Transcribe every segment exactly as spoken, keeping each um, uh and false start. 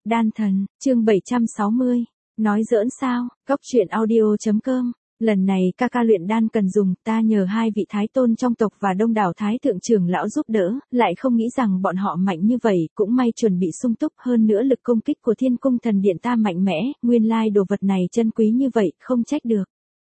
Đan thần, chương bảy trăm sáu mươi. Nói giỡn sao? Góc truyện audio chấm com. Lần này ca ca luyện đan cần dùng, ta nhờ hai vị thái tôn trong tộc và đông đảo thái thượng trưởng lão giúp đỡ, lại không nghĩ rằng bọn họ mạnh như vậy, cũng may chuẩn bị sung túc, hơn nữa lực công kích của Thiên Cung Thần Điện ta mạnh mẽ, nguyên lai đồ vật này chân quý như vậy, không trách được.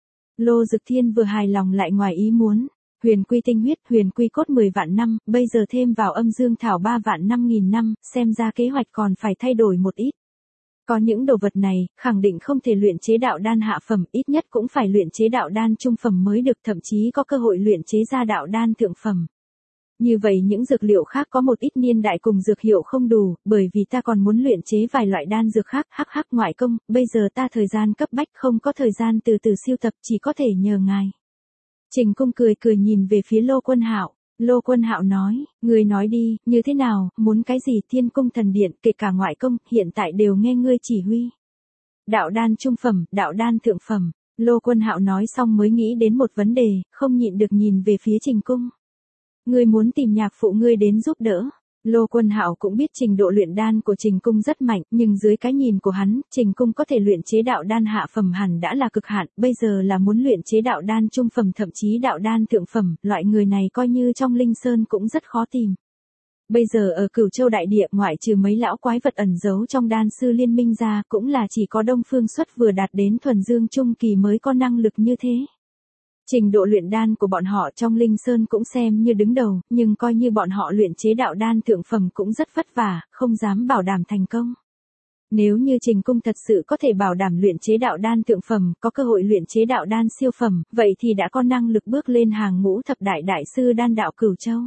Lô Dực Thiên vừa hài lòng lại ngoài ý muốn. Huyền quy tinh huyết, huyền quy cốt mười vạn năm, bây giờ thêm vào âm dương thảo ba vạn năm nghìn năm, xem ra kế hoạch còn phải thay đổi một ít. Có những đồ vật này, khẳng định không thể luyện chế đạo đan hạ phẩm, ít nhất cũng phải luyện chế đạo đan trung phẩm mới được, thậm chí có cơ hội luyện chế ra đạo đan thượng phẩm. Như vậy những dược liệu khác có một ít niên đại cùng dược hiệu không đủ, bởi vì ta còn muốn luyện chế vài loại đan dược khác, hắc hắc ngoại công, bây giờ ta thời gian cấp bách không có thời gian từ từ siêu tập, chỉ có thể nhờ ngài. Trình Cung cười cười nhìn về phía Lô Quân Hạo. Lô Quân Hạo nói, ngươi nói đi, như thế nào, muốn cái gì? Thiên Cung Thần Điện, kể cả ngoại công, hiện tại đều nghe ngươi chỉ huy. Đạo đan trung phẩm, đạo đan thượng phẩm. Lô Quân Hạo nói xong mới nghĩ đến một vấn đề, không nhịn được nhìn về phía Trình Cung. Ngươi muốn tìm nhạc phụ ngươi đến giúp đỡ. Lô Quân Hạo cũng biết trình độ luyện đan của Trình Cung rất mạnh, nhưng dưới cái nhìn của hắn, Trình Cung có thể luyện chế đạo đan hạ phẩm hẳn đã là cực hạn, bây giờ là muốn luyện chế đạo đan trung phẩm thậm chí đạo đan thượng phẩm, loại người này coi như trong Linh Sơn cũng rất khó tìm. Bây giờ ở Cửu Châu đại địa, ngoại trừ mấy lão quái vật ẩn giấu trong đan sư liên minh ra, cũng là chỉ có Đông Phương Xuất vừa đạt đến thuần dương trung kỳ mới có năng lực như thế. Trình độ luyện đan của bọn họ trong Linh Sơn cũng xem như đứng đầu, nhưng coi như bọn họ luyện chế đạo đan thượng phẩm cũng rất vất vả, không dám bảo đảm thành công. Nếu như Trình Cung thật sự có thể bảo đảm luyện chế đạo đan thượng phẩm, có cơ hội luyện chế đạo đan siêu phẩm, vậy thì đã có năng lực bước lên hàng ngũ thập đại đại sư đan đạo Cửu Châu.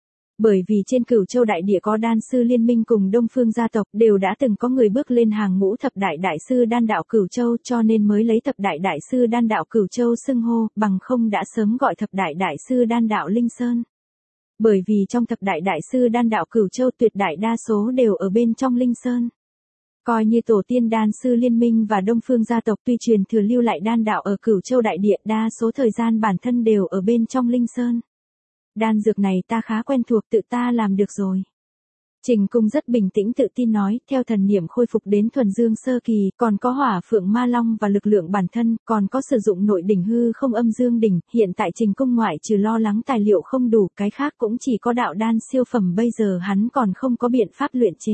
Bởi vì trên Cửu Châu đại địa có đan sư liên minh cùng Đông Phương gia tộc, đều đã từng có người bước lên hàng ngũ thập đại đại sư đan đạo Cửu Châu, cho nên mới lấy thập đại đại sư đan đạo Cửu Châu xưng hô, bằng không đã sớm gọi thập đại đại sư đan đạo Linh Sơn. Bởi vì trong thập đại đại sư đan đạo Cửu Châu tuyệt đại đa số đều ở bên trong Linh Sơn. Coi như tổ tiên đan sư liên minh và Đông Phương gia tộc tuy truyền thừa lưu lại đan đạo ở Cửu Châu đại địa, đa số thời gian bản thân đều ở bên trong Linh Sơn. Đan dược này ta khá quen thuộc, tự ta làm được rồi. Trình Cung rất bình tĩnh tự tin nói, theo thần niệm khôi phục đến thuần dương sơ kỳ, còn có hỏa phượng ma long và lực lượng bản thân, còn có sử dụng nội đỉnh hư không âm dương đỉnh, hiện tại Trình Cung ngoại trừ lo lắng tài liệu không đủ, cái khác cũng chỉ có đạo đan siêu phẩm, bây giờ hắn còn không có biện pháp luyện chế.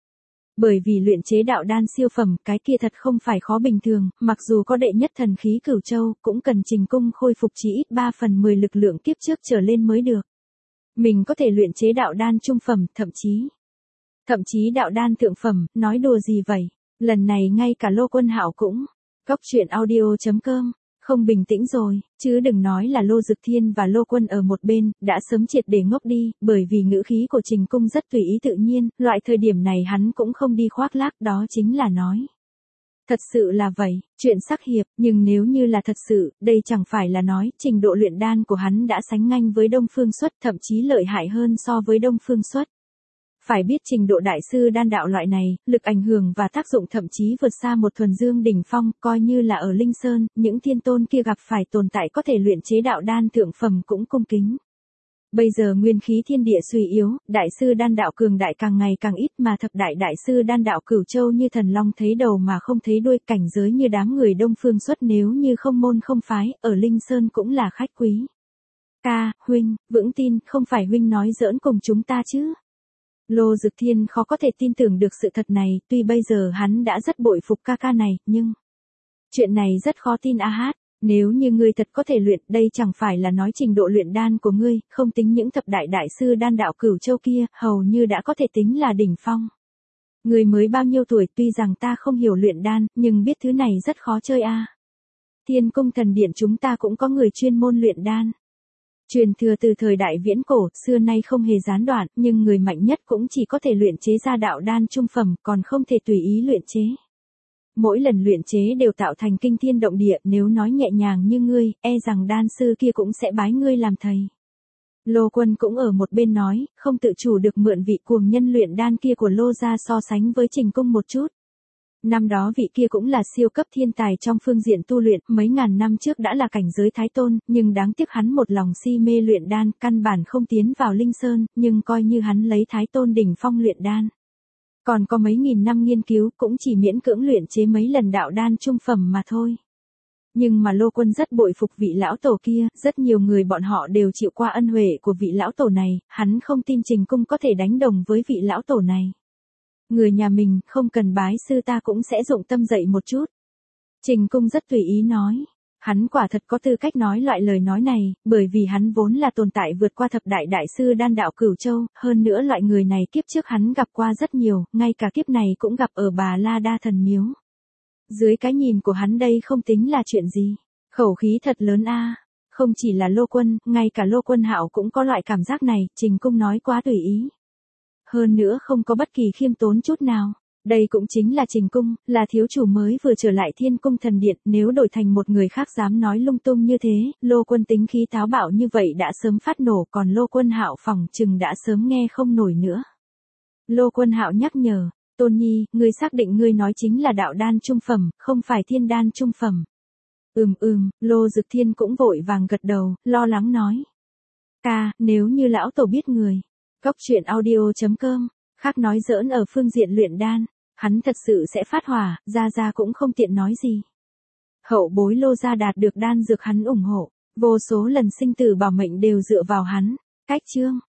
Bởi vì luyện chế đạo đan siêu phẩm, cái kia thật không phải khó bình thường, mặc dù có đệ nhất thần khí Cửu Châu, cũng cần Trình Cung khôi phục chỉ ít ba phần mười lực lượng kiếp trước trở lên mới được. Mình có thể luyện chế đạo đan trung phẩm, thậm chí, thậm chí đạo đan thượng phẩm, nói đùa gì vậy? Lần này ngay cả Lô Quân Hạo cũng, góc truyện audio chấm com. Không bình tĩnh rồi, chứ đừng nói là Lô Dực Thiên và Lô Quân ở một bên, đã sớm triệt để ngốc đi, bởi vì ngữ khí của Trình Cung rất tùy ý tự nhiên, loại thời điểm này hắn cũng không đi khoác lác, đó chính là nói. Thật sự là vậy, chuyện sắc hiệp, nhưng nếu như là thật sự, đây chẳng phải là nói, trình độ luyện đan của hắn đã sánh ngang với Đông Phương Xuất, thậm chí lợi hại hơn so với Đông Phương Xuất. Phải biết trình độ đại sư đan đạo loại này, lực ảnh hưởng và tác dụng thậm chí vượt xa một thuần dương đỉnh phong, coi như là ở Linh Sơn, những thiên tôn kia gặp phải tồn tại có thể luyện chế đạo đan thượng phẩm cũng cung kính. Bây giờ nguyên khí thiên địa suy yếu, đại sư đan đạo cường đại càng ngày càng ít, mà thập đại đại sư đan đạo Cửu Châu như thần long thấy đầu mà không thấy đuôi, cảnh giới như đám người Đông Phương Xuất nếu như không môn không phái, ở Linh Sơn cũng là khách quý. Ca, huynh, vững tin, không phải huynh nói giỡn cùng chúng ta chứ? Lô Dực Thiên khó có thể tin tưởng được sự thật này, tuy bây giờ hắn đã rất bội phục ca ca này, nhưng chuyện này rất khó tin a hát. Nếu như ngươi thật có thể luyện, đây chẳng phải là nói trình độ luyện đan của ngươi, không tính những thập đại đại sư đan đạo Cửu Châu kia, hầu như đã có thể tính là đỉnh phong. Ngươi mới bao nhiêu tuổi, tuy rằng ta không hiểu luyện đan, nhưng biết thứ này rất khó chơi a. Thiên Cung Thần Điện chúng ta cũng có người chuyên môn luyện đan. Truyền thừa từ thời đại viễn cổ, xưa nay không hề gián đoạn, nhưng người mạnh nhất cũng chỉ có thể luyện chế ra đạo đan trung phẩm, còn không thể tùy ý luyện chế. Mỗi lần luyện chế đều tạo thành kinh thiên động địa, nếu nói nhẹ nhàng như ngươi, e rằng đan sư kia cũng sẽ bái ngươi làm thầy. Lô Quân cũng ở một bên nói, không tự chủ được mượn vị cuồng nhân luyện đan kia của Lô gia so sánh với Trình Cung một chút. Năm đó vị kia cũng là siêu cấp thiên tài trong phương diện tu luyện, mấy ngàn năm trước đã là cảnh giới thái tôn, nhưng đáng tiếc hắn một lòng si mê luyện đan, căn bản không tiến vào Linh Sơn, nhưng coi như hắn lấy thái tôn đỉnh phong luyện đan. Còn có mấy nghìn năm nghiên cứu cũng chỉ miễn cưỡng luyện chế mấy lần đạo đan trung phẩm mà thôi. Nhưng mà Lô Quân rất bội phục vị lão tổ kia, rất nhiều người bọn họ đều chịu qua ân huệ của vị lão tổ này, hắn không tin Trình Cung có thể đánh đồng với vị lão tổ này. Người nhà mình không cần bái sư ta cũng sẽ dụng tâm dạy một chút. Trình Cung rất tùy ý nói. Hắn quả thật có tư cách nói loại lời nói này, bởi vì hắn vốn là tồn tại vượt qua thập đại đại sư đan đạo Cửu Châu, hơn nữa loại người này kiếp trước hắn gặp qua rất nhiều, ngay cả kiếp này cũng gặp ở Bà La Đa Thần Miếu. Dưới cái nhìn của hắn đây không tính là chuyện gì. Khẩu khí thật lớn a. Không chỉ là Lô Quân, ngay cả Lô Quân Hạo cũng có loại cảm giác này, Trình Cung nói quá tùy ý. Hơn nữa không có bất kỳ khiêm tốn chút nào. Đây cũng chính là Trình Cung, là thiếu chủ mới vừa trở lại Thiên Cung Thần Điện, nếu đổi thành một người khác dám nói lung tung như thế, Lô Quân tính khí táo bạo như vậy đã sớm phát nổ, còn Lô Quân Hạo phỏng chừng đã sớm nghe không nổi nữa. Lô Quân Hạo nhắc nhở, Tôn Nhi, ngươi xác định ngươi nói chính là đạo đan trung phẩm, không phải thiên đan trung phẩm. Ừm ừm, Lô Dực Thiên cũng vội vàng gật đầu, lo lắng nói. Ca, nếu như lão tổ biết người. Góc truyện audio chấm com, khác nói giỡn ở phương diện luyện đan, hắn thật sự sẽ phát hỏa, Gia Gia cũng không tiện nói gì. Hậu bối Lô gia đạt được đan dược hắn ủng hộ, vô số lần sinh tử bảo mệnh đều dựa vào hắn. Cách chương